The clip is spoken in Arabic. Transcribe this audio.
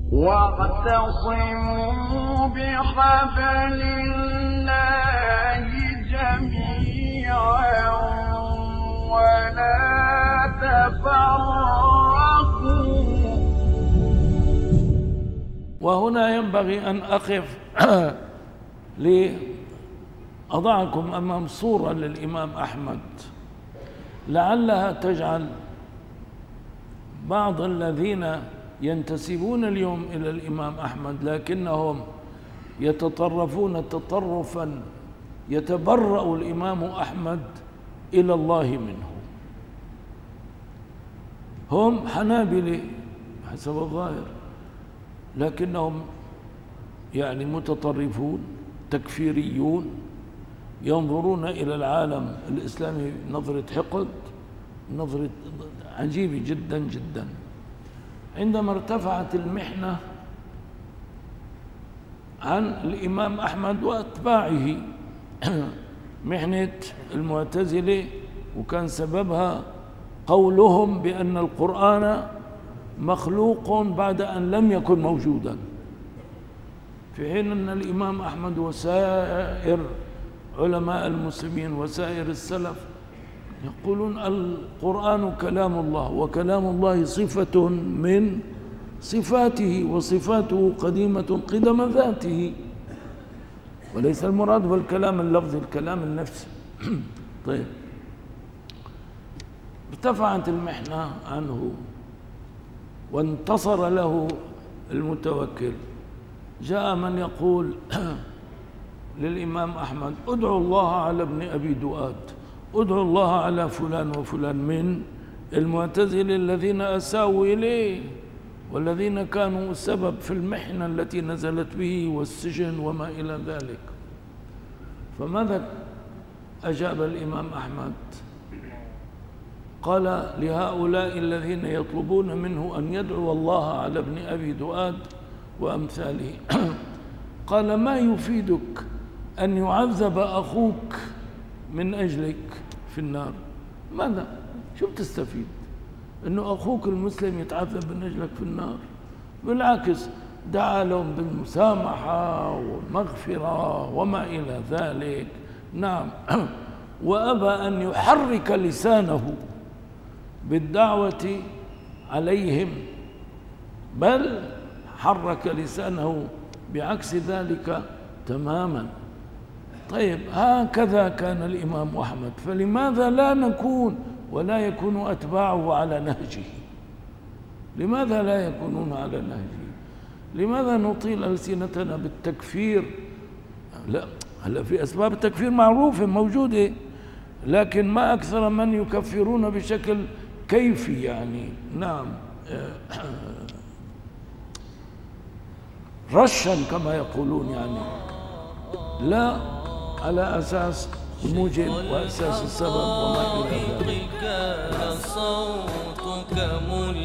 واعتصموا بحبل الله جميعا ولا تفرقوا. وهنا ينبغي أن أقف لأضعكم أمام صورة للإمام أحمد لعلها تجعل بعض الذين ينتسبون اليوم إلى الإمام أحمد لكنهم يتطرفون تطرفا يتبرأ الإمام أحمد إلى الله منه. هم حنابلة حسب الظاهر لكنهم يعني متطرفون تكفيريون ينظرون إلى العالم الإسلامي نظرة حقد، نظرة عجيبة جدا جدا. عندما ارتفعت المحنة عن الإمام أحمد وأتباعه محنة المعتزلة، وكان سببها قولهم بأن القرآن مخلوق بعد أن لم يكن موجودا، في حين أن الإمام أحمد وسائر علماء المسلمين وسائر السلف يقولون القرآن كلام الله، وكلام الله صفة من صفاته، وصفاته قديمة قدم ذاته، وليس المراد بالكلام اللفظي الكلام النفسي. طيب، ارتفعت المحنة عنه وانتصر له المتوكل. جاء من يقول للإمام أحمد ادعو الله على ابن أبي دؤاد، ادعو الله على فلان وفلان من المعتزلة الذين أساءوا إليه والذين كانوا السبب في المحنة التي نزلت به والسجن وما إلى ذلك. فماذا أجاب الإمام أحمد؟ قال لهؤلاء الذين يطلبون منه أن يدعو الله على ابن أبي دؤاد وأمثاله قال ما يفيدك أن يعذب أخوك من أجلك في النار؟ ماذا؟ شو بتستفيد؟ أنه أخوك المسلم يتعذب من أجلك في النار؟ بالعكس دعا لهم بالمسامحة والمغفرة وما إلى ذلك. نعم، وأبى أن يحرك لسانه بالدعوة عليهم، بل حرك لسانه بعكس ذلك تماما. طيب، هكذا كان الإمام أحمد، فلماذا لا نكون ولا يكون أتباعه على نهجه؟ لماذا لا يكونون على نهجه؟ لماذا نطيل ألسنتنا بالتكفير؟ لا، هلا في أسباب التكفير معروفة موجودة، لكن ما أكثر من يكفرون بشكل كيفي يعني. نعم، رشا كما يقولون يعني، لا على أساس الموجب وأساس السبب وما إلى ذلك.